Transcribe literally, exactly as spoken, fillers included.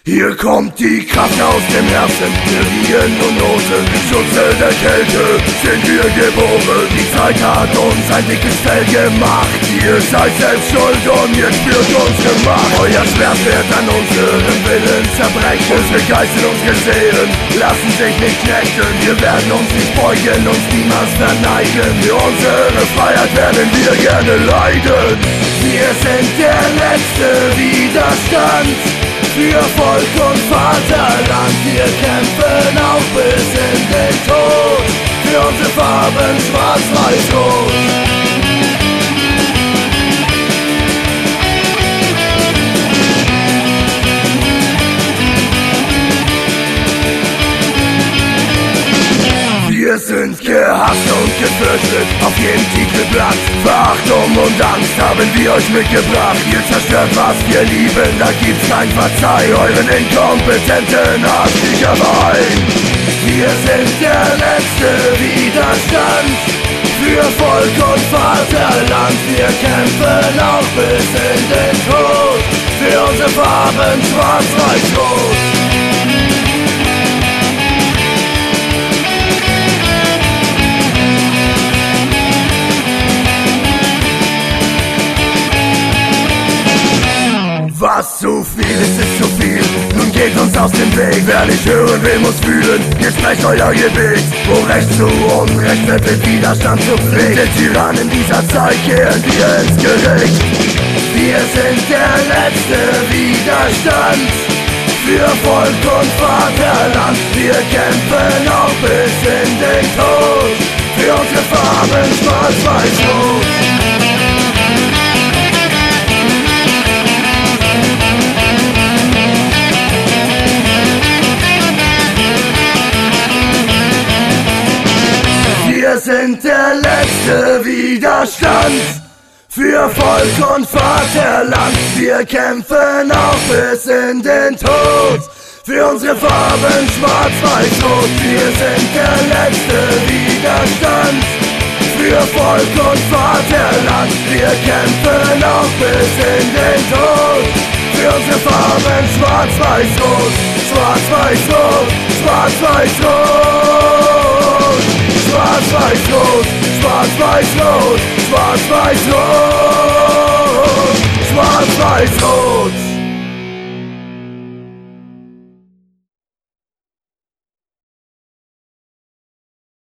Hier kommt die Kraft aus dem Herzen, wir wiegen und losen, im Schutze der Kälte sind wir geboren. Die Zeit hat uns ein dickes Fell gemacht, ihr seid selbst schuld und ihr spürt unsere Macht. Euer Schwert wird an unseren Willen zerbrechen, unsere Geißel, unsere Seelen lassen sich nicht knechten. Wir werden uns nicht beugen, uns niemals verneigen, für unsere Freiheit werden wir gerne leiden. Wir sind der letzte Widerstand für Volk und Vaterland, wir kämpfen auch bis in den Tod, für unsere Farben schwarz, weiß, rot. Wir sind gehasst und gefürchtet, auf jedem Titelblatt. Verachtung und Angst haben wir euch mitgebracht. Ihr zerstört, was wir lieben, da gibt's kein Verzeih. Euren inkompetenten Arsch nicht allein. Wir sind der letzte Widerstand für Volk und Vaterland. Wir kämpfen auch bis in den Tod, für unsere Farben schwarz, weiß, rot. Was zu viel ist, ist zu viel, nun geht uns aus dem Weg. Wer nicht hören will, muss fühlen, jetzt sprecht euer Gebet. Wo Recht zu Unrecht wird, mit Widerstand zu Pflicht. Den Tyrannen dieser Zeit kehren wir ins Gericht. Wir sind der letzte Widerstand für Volk und Vaterland. Wir kämpfen auch bis in den Tod, für unsere Farben schwarz, weiß, rot. Wir sind der letzte Widerstand für Volk und Vaterland. Wir kämpfen auch bis in den Tod, für unsere Farben schwarz, weiß, rot. Wir sind der letzte Widerstand für Volk und Vaterland. Wir kämpfen auch bis in den Tod, für unsere Farben schwarz, weiß, rot. Schwarz, weiß, rot, schwarz, weiß, rot. Schwarz, weiß, rot, schwarz, weiß, rot, schwarz, weiß, rot, schwarz, weiß, rot.